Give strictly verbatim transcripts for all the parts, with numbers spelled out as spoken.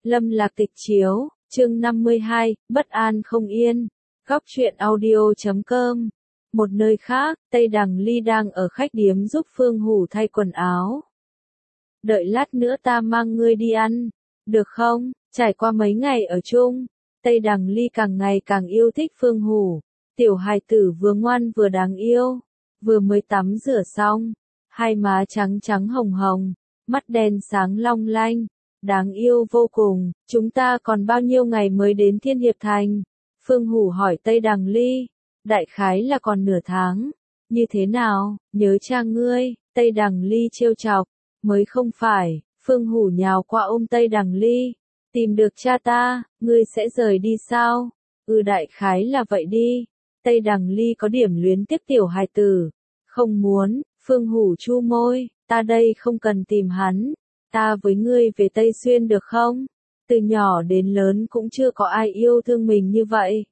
Lâm Lạc Tịch chiếu, chương năm mươi hai, bất an không yên. Góc truyện audio chấm com. Một nơi khác, Tây Đằng Ly đang ở khách điếm giúp Phương Hủ thay quần áo. Đợi lát nữa ta mang ngươi đi ăn, được không? Trải qua mấy ngày ở chung, Tây Đằng Ly càng ngày càng yêu thích Phương Hủ. Tiểu hài tử vừa ngoan vừa đáng yêu, vừa mới tắm rửa xong, hai má trắng trắng hồng hồng, mắt đen sáng long lanh, đáng yêu vô cùng. Chúng ta còn bao nhiêu ngày mới đến Thiên Hiệp Thành? Phương Hủ hỏi Tây Đằng Ly. Đại khái là còn nửa tháng. Như thế nào, nhớ cha ngươi? Tây Đằng Ly trêu chọc. Mới không phải. Phương Hủ nhào qua ôm Tây Đằng Ly. Tìm được cha ta, ngươi sẽ rời đi sao? Ừ, đại khái là vậy đi. Tây Đằng Ly có điểm luyến tiếc tiểu hài tử. Không muốn. Phương Hủ chu môi. Ta đây không cần tìm hắn. Ta với ngươi về Tây Xuyên được không? Từ nhỏ đến lớn cũng chưa có ai yêu thương mình như vậy.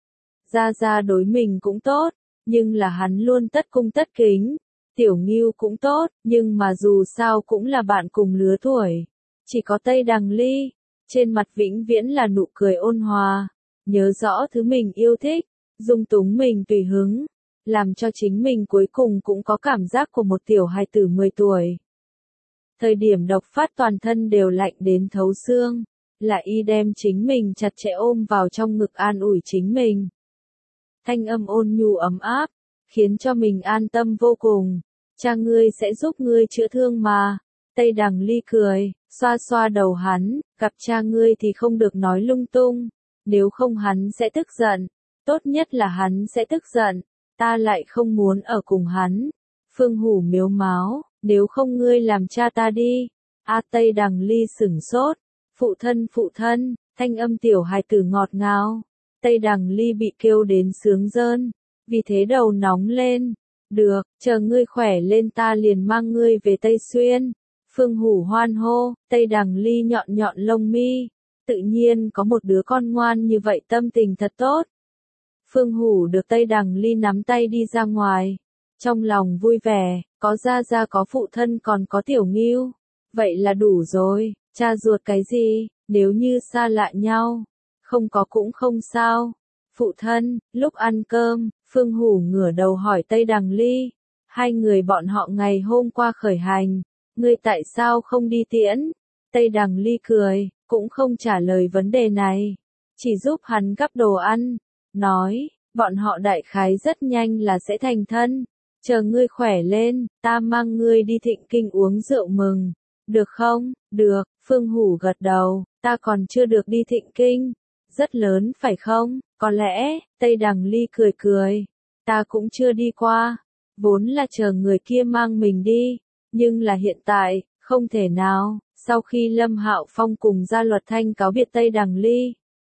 Gia Gia đối mình cũng tốt, nhưng là hắn luôn tất cung tất kính. Tiểu Ngưu cũng tốt, nhưng mà dù sao cũng là bạn cùng lứa tuổi. Chỉ có Tây Đằng Ly, trên mặt vĩnh viễn là nụ cười ôn hòa, nhớ rõ thứ mình yêu thích, dung túng mình tùy hứng, làm cho chính mình cuối cùng cũng có cảm giác của một tiểu hài tử mười tuổi. Thời điểm độc phát toàn thân đều lạnh đến thấu xương, là y đem chính mình chặt chẽ ôm vào trong ngực an ủi chính mình. Thanh âm ôn nhu ấm áp, khiến cho mình an tâm vô cùng. Cha ngươi sẽ giúp ngươi chữa thương mà. Tây Đằng Ly cười, xoa xoa đầu hắn, gặp cha ngươi thì không được nói lung tung, nếu không hắn sẽ tức giận, tốt nhất là hắn sẽ tức giận, ta lại không muốn ở cùng hắn. Phương Hủ mếu máo, nếu không ngươi làm cha ta đi. A Tây Đằng Ly sửng sốt, phụ thân phụ thân, thanh âm tiểu hài tử ngọt ngào. Tây Đằng Ly bị kêu đến sướng rơn, vì thế đầu nóng lên. Được, chờ ngươi khỏe lên ta liền mang ngươi về Tây Xuyên. Phương Hủ hoan hô. Tây Đằng Ly nhọn nhọn lông mi, tự nhiên có một đứa con ngoan như vậy tâm tình thật tốt. Phương Hủ được Tây Đằng Ly nắm tay đi ra ngoài, trong lòng vui vẻ, có Gia Gia có phụ thân còn có Tiểu Ngưu, vậy là đủ rồi. Cha ruột cái gì, nếu như xa lạ nhau, không có cũng không sao. Phụ thân, lúc ăn cơm, Phương Hủ ngửa đầu hỏi Tây Đằng Ly, hai người bọn họ ngày hôm qua khởi hành, ngươi tại sao không đi tiễn? Tây Đằng Ly cười, cũng không trả lời vấn đề này, chỉ giúp hắn gắp đồ ăn, nói, bọn họ đại khái rất nhanh là sẽ thành thân, chờ ngươi khỏe lên, ta mang ngươi đi Thịnh Kinh uống rượu mừng, được không? Được. Phương Hủ gật đầu, ta còn chưa được đi Thịnh Kinh. Rất lớn phải không? Có lẽ. Tây Đằng Ly cười cười, ta cũng chưa đi qua, vốn là chờ người kia mang mình đi, nhưng là hiện tại, không thể nào. Sau khi Lâm Hạo Phong cùng Gia Luật Thanh cáo biệt Tây Đằng Ly,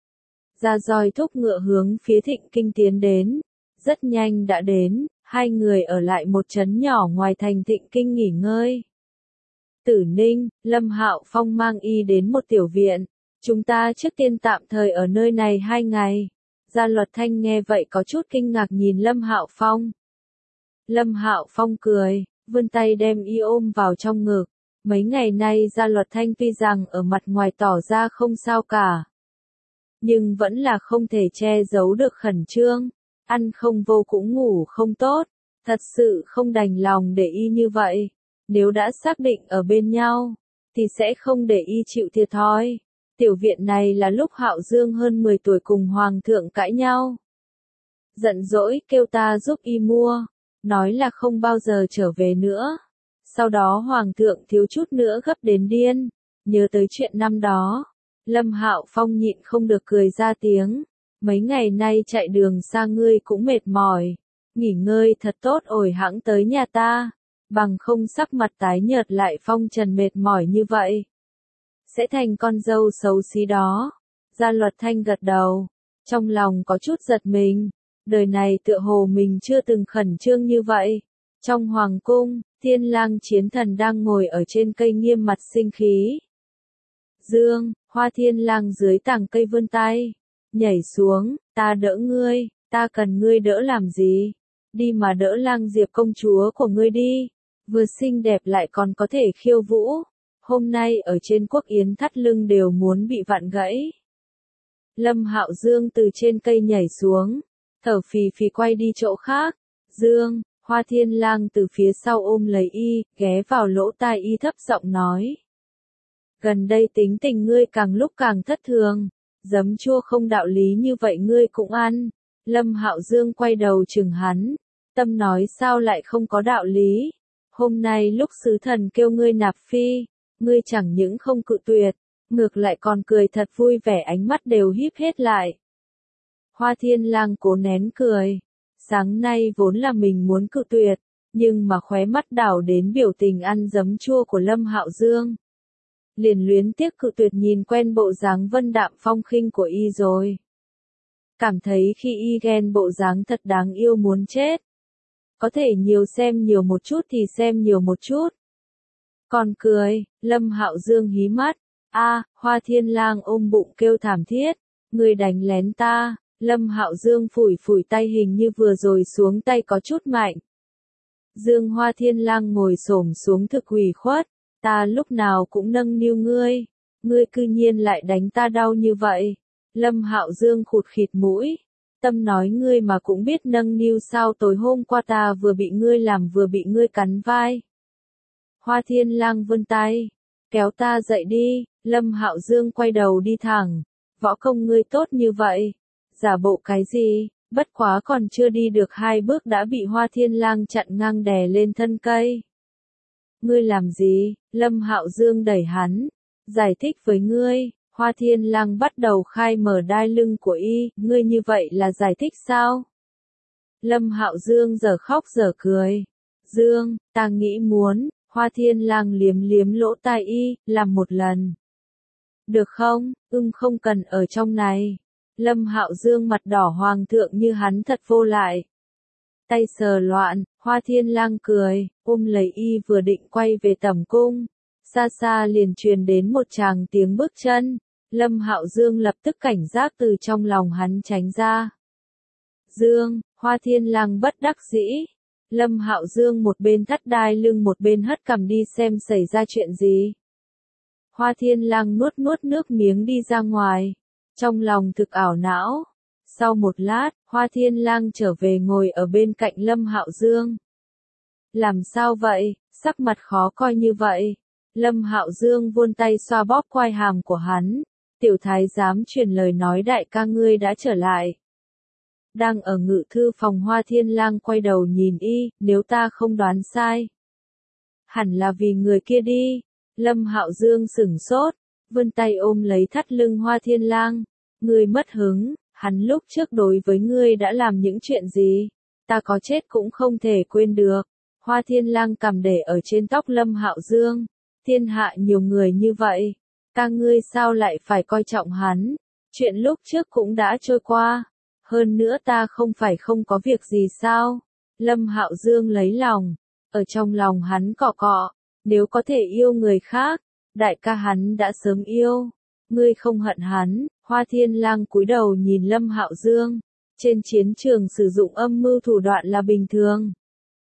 Gia Roi thúc ngựa hướng phía Thịnh Kinh tiến đến, rất nhanh đã đến, hai người ở lại một trấn nhỏ ngoài thành Thịnh Kinh nghỉ ngơi. Tử Ninh, Lâm Hạo Phong mang y đến một tiểu viện, chúng ta trước tiên tạm thời ở nơi này hai ngày. Gia Luật Thanh nghe vậy có chút kinh ngạc nhìn Lâm Hạo Phong. Lâm Hạo Phong cười, vươn tay đem y ôm vào trong ngực. Mấy ngày nay Gia Luật Thanh tuy rằng ở mặt ngoài tỏ ra không sao cả, nhưng vẫn là không thể che giấu được khẩn trương, ăn không vô cũng ngủ không tốt, thật sự không đành lòng để y như vậy. Nếu đã xác định ở bên nhau, thì sẽ không để y chịu thiệt thòi. Tiểu viện này là lúc Hạo Dương hơn mười tuổi cùng Hoàng thượng cãi nhau. Giận dỗi kêu ta giúp y mua, nói là không bao giờ trở về nữa. Sau đó Hoàng thượng thiếu chút nữa gấp đến điên, nhớ tới chuyện năm đó. Lâm Hạo Phong nhịn không được cười ra tiếng. Mấy ngày nay chạy đường xa ngươi cũng mệt mỏi, nghỉ ngơi thật tốt ổi hẵng tới nhà ta. Bằng không sắc mặt tái nhợt lại phong trần mệt mỏi như vậy, sẽ thành con dâu xấu xí đó. Gia Luật Thanh gật đầu, trong lòng có chút giật mình, đời này tựa hồ mình chưa từng khẩn trương như vậy. Trong hoàng cung, Thiên Lang Chiến Thần đang ngồi ở trên cây nghiêm mặt sinh khí. Dương, Hoa Thiên Lang dưới tàng cây vươn tay, nhảy xuống, ta đỡ ngươi, ta cần ngươi đỡ làm gì? Đi mà đỡ Lang Diệp công chúa của ngươi đi. Vừa xinh đẹp lại còn có thể khiêu vũ, hôm nay ở trên quốc yến thắt lưng đều muốn bị vặn gãy. Lâm Hạo Dương từ trên cây nhảy xuống, thở phì phì quay đi chỗ khác. Dương, Hoa Thiên Lang từ phía sau ôm lấy y, ghé vào lỗ tai y thấp giọng nói. Gần đây tính tình ngươi càng lúc càng thất thường, giấm chua không đạo lý như vậy ngươi cũng ăn. Lâm Hạo Dương quay đầu chừng hắn, tâm nói sao lại không có đạo lý. Hôm nay lúc sứ thần kêu ngươi nạp phi, ngươi chẳng những không cự tuyệt, ngược lại còn cười thật vui vẻ, ánh mắt đều híp hết lại. Hoa Thiên Lang cố nén cười, sáng nay vốn là mình muốn cự tuyệt, nhưng mà khóe mắt đảo đến biểu tình ăn giấm chua của Lâm Hạo Dương. Liền luyến tiếc cự tuyệt, nhìn quen bộ dáng vân đạm phong khinh của y rồi. Cảm thấy khi y ghen bộ dáng thật đáng yêu muốn chết. Có thể nhiều xem nhiều một chút thì xem nhiều một chút. Còn cười, Lâm Hạo Dương hí mắt. A, Hoa Thiên Lang ôm bụng kêu thảm thiết. Người đánh lén ta. Lâm Hạo Dương phủi phủi tay, hình như vừa rồi xuống tay có chút mạnh. Dương Hoa Thiên Lang ngồi xổm xuống thực ủy khuất. Ta lúc nào cũng nâng niu ngươi. Ngươi cư nhiên lại đánh ta đau như vậy. Lâm Hạo Dương khụt khịt mũi. Tâm nói ngươi mà cũng biết nâng niu sao, tối hôm qua ta vừa bị ngươi làm vừa bị ngươi cắn vai. Hoa Thiên Lang vươn tay. Kéo ta dậy đi. Lâm Hạo Dương quay đầu đi thẳng. Võ công ngươi tốt như vậy. Giả bộ cái gì, bất quá còn chưa đi được hai bước đã bị Hoa Thiên Lang chặn ngang đè lên thân cây. Ngươi làm gì? Lâm Hạo Dương đẩy hắn. Giải thích với ngươi. Hoa Thiên Lang bắt đầu khai mở đai lưng của y. Ngươi như vậy là giải thích sao? Lâm Hạo Dương giờ khóc giờ cười. Dương, ta nghĩ muốn. Hoa Thiên Lang liếm liếm lỗ tai y, làm một lần. Được không? Ưng không cần ở trong này. Lâm Hạo Dương mặt đỏ hoàng thượng như hắn thật vô lại. Tay sờ loạn, Hoa Thiên Lang cười, ôm lấy y vừa định quay về tẩm cung. Xa xa liền truyền đến một tràng tiếng bước chân. Lâm Hạo Dương lập tức cảnh giác từ trong lòng hắn tránh ra. Dương, Hoa Thiên Lang bất đắc dĩ. Lâm Hạo Dương một bên thắt đai lưng một bên hất cằm đi xem xảy ra chuyện gì. Hoa Thiên Lang nuốt nuốt nước miếng đi ra ngoài. Trong lòng thực ảo não. Sau một lát, Hoa Thiên Lang trở về ngồi ở bên cạnh Lâm Hạo Dương. Làm sao vậy, sắc mặt khó coi như vậy? Lâm Hạo Dương vươn tay xoa bóp quai hàm của hắn. Tiểu thái giám truyền lời nói đại ca ngươi đã trở lại. Đang ở ngự thư phòng, Hoa Thiên Lang quay đầu nhìn y, nếu ta không đoán sai. Hẳn là vì người kia đi. Lâm Hạo Dương sửng sốt, vươn tay ôm lấy thắt lưng Hoa Thiên Lang. Ngươi mất hứng, hắn lúc trước đối với ngươi đã làm những chuyện gì? Ta có chết cũng không thể quên được. Hoa Thiên Lang cầm để ở trên tóc Lâm Hạo Dương. Thiên hạ nhiều người như vậy. Ca ngươi sao lại phải coi trọng hắn? Chuyện lúc trước cũng đã trôi qua. Hơn nữa ta không phải không có việc gì sao? Lâm Hạo Dương lấy lòng. Ở trong lòng hắn cọ cọ. Nếu có thể yêu người khác, đại ca hắn đã sớm yêu. Ngươi không hận hắn. Hoa Thiên Lang cúi đầu nhìn Lâm Hạo Dương. Trên chiến trường sử dụng âm mưu thủ đoạn là bình thường.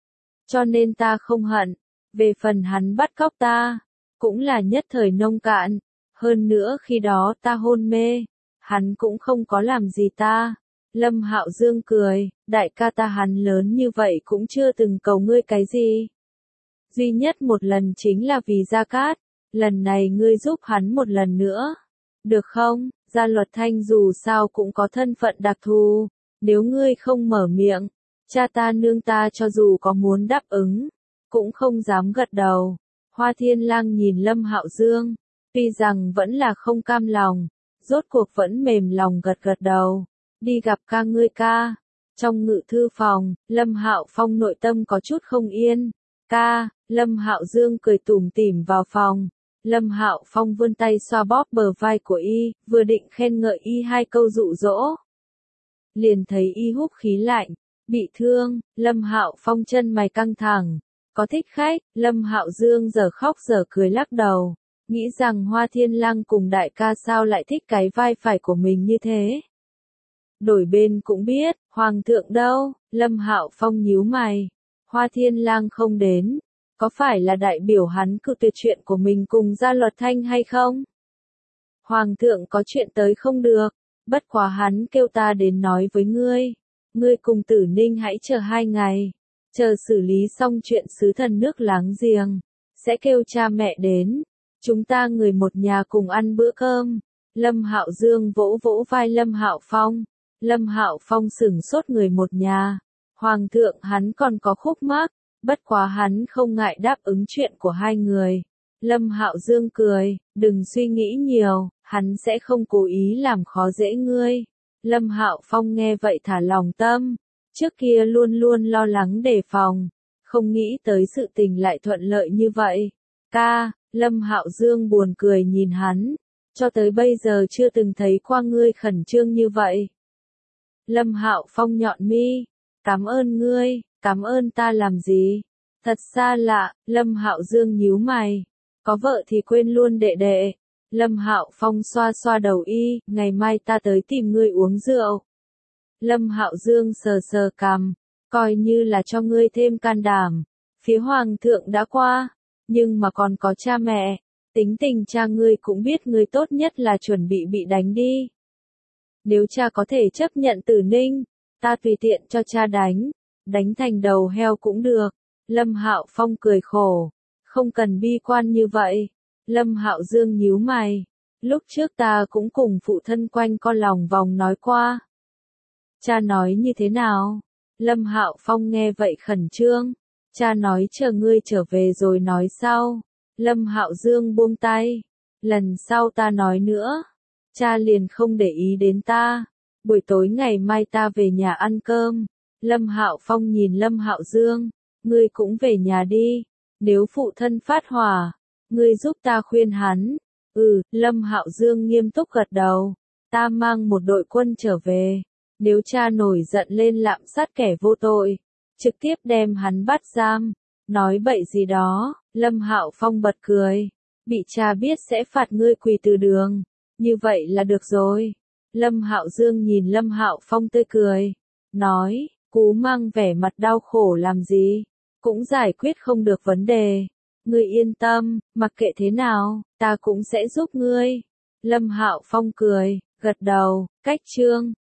Cho nên ta không hận. Về phần hắn bắt cóc ta, cũng là nhất thời nông cạn. Hơn nữa khi đó ta hôn mê, hắn cũng không có làm gì ta. Lâm Hạo Dương cười, đại ca ta hắn lớn như vậy cũng chưa từng cầu ngươi cái gì. Duy nhất một lần chính là vì Gia Cát, lần này ngươi giúp hắn một lần nữa. Được không? Gia Luật Thanh dù sao cũng có thân phận đặc thù, nếu ngươi không mở miệng, cha ta nương ta cho dù có muốn đáp ứng, cũng không dám gật đầu. Hoa Thiên Lang nhìn Lâm Hạo Dương, tuy rằng vẫn là không cam lòng, rốt cuộc vẫn mềm lòng gật gật đầu. Đi gặp ca ngươi ca. Trong ngự thư phòng, Lâm Hạo Phong nội tâm có chút không yên. Ca, Lâm Hạo Dương cười tủm tỉm vào phòng. Lâm Hạo Phong vươn tay xoa bóp bờ vai của y, vừa định khen ngợi y hai câu dụ dỗ. Liền thấy y húc khí lạnh, bị thương. Lâm Hạo Phong chân mày căng thẳng. Có thích khách? Lâm Hạo Dương giờ khóc giờ cười lắc đầu, nghĩ rằng Hoa Thiên Lang cùng đại ca sao lại thích cái vai phải của mình như thế. Đổi bên cũng biết, hoàng thượng đâu? Lâm Hạo Phong nhíu mày. Hoa Thiên Lang không đến, có phải là đại biểu hắn cự tuyệt chuyện của mình cùng Gia Luật Thanh hay không? Hoàng thượng có chuyện tới không được, bất quá hắn kêu ta đến nói với ngươi. Ngươi cùng Tử Ninh hãy chờ hai ngày, chờ xử lý xong chuyện sứ thần nước láng giềng, sẽ kêu cha mẹ đến, chúng ta người một nhà cùng ăn bữa cơm. Lâm Hạo Dương vỗ vỗ vai Lâm Hạo Phong, Lâm Hạo Phong sửng sốt người một nhà. Hoàng thượng hắn còn có khúc mắc, bất quá hắn không ngại đáp ứng chuyện của hai người. Lâm Hạo Dương cười, đừng suy nghĩ nhiều, hắn sẽ không cố ý làm khó dễ ngươi. Lâm Hạo Phong nghe vậy thả lòng tâm, trước kia luôn luôn lo lắng đề phòng, không nghĩ tới sự tình lại thuận lợi như vậy. Ca, Lâm Hạo Dương buồn cười nhìn hắn, cho tới bây giờ chưa từng thấy qua ngươi khẩn trương như vậy. Lâm Hạo Phong nhọn mi, cảm ơn ngươi, cảm ơn ta làm gì? Thật xa lạ, Lâm Hạo Dương nhíu mày, có vợ thì quên luôn đệ đệ. Lâm Hạo Phong xoa xoa đầu y, ngày mai ta tới tìm ngươi uống rượu. Lâm Hạo Dương sờ sờ cằm, coi như là cho ngươi thêm can đảm. Phía hoàng thượng đã qua, nhưng mà còn có cha mẹ, tính tình cha ngươi cũng biết ngươi tốt nhất là chuẩn bị bị đánh đi. Nếu cha có thể chấp nhận Tử Ninh, ta tùy tiện cho cha đánh, đánh thành đầu heo cũng được. Lâm Hạo Phong cười khổ, không cần bi quan như vậy. Lâm Hạo Dương nhíu mày, lúc trước ta cũng cùng phụ thân quanh co lòng vòng nói qua. Cha nói như thế nào? Lâm Hạo Phong nghe vậy khẩn trương, cha nói chờ ngươi trở về rồi nói sau. Lâm Hạo Dương buông tay, lần sau ta nói nữa, cha liền không để ý đến ta. Buổi tối ngày mai ta về nhà ăn cơm. Lâm Hạo Phong nhìn Lâm Hạo Dương, ngươi cũng về nhà đi, nếu phụ thân phát hỏa, ngươi giúp ta khuyên hắn. Ừ, Lâm Hạo Dương nghiêm túc gật đầu, ta mang một đội quân trở về, nếu cha nổi giận lên lạm sát kẻ vô tội, trực tiếp đem hắn bắt giam. Nói bậy gì đó, Lâm Hạo Phong bật cười, bị cha biết sẽ phạt ngươi quỳ từ đường, như vậy là được rồi. Lâm Hạo Dương nhìn Lâm Hạo Phong tươi cười, nói, Cú Mang vẻ mặt đau khổ làm gì, cũng giải quyết không được vấn đề. Ngươi yên tâm, mặc kệ thế nào, ta cũng sẽ giúp ngươi. Lâm Hạo Phong cười, gật đầu, cách chương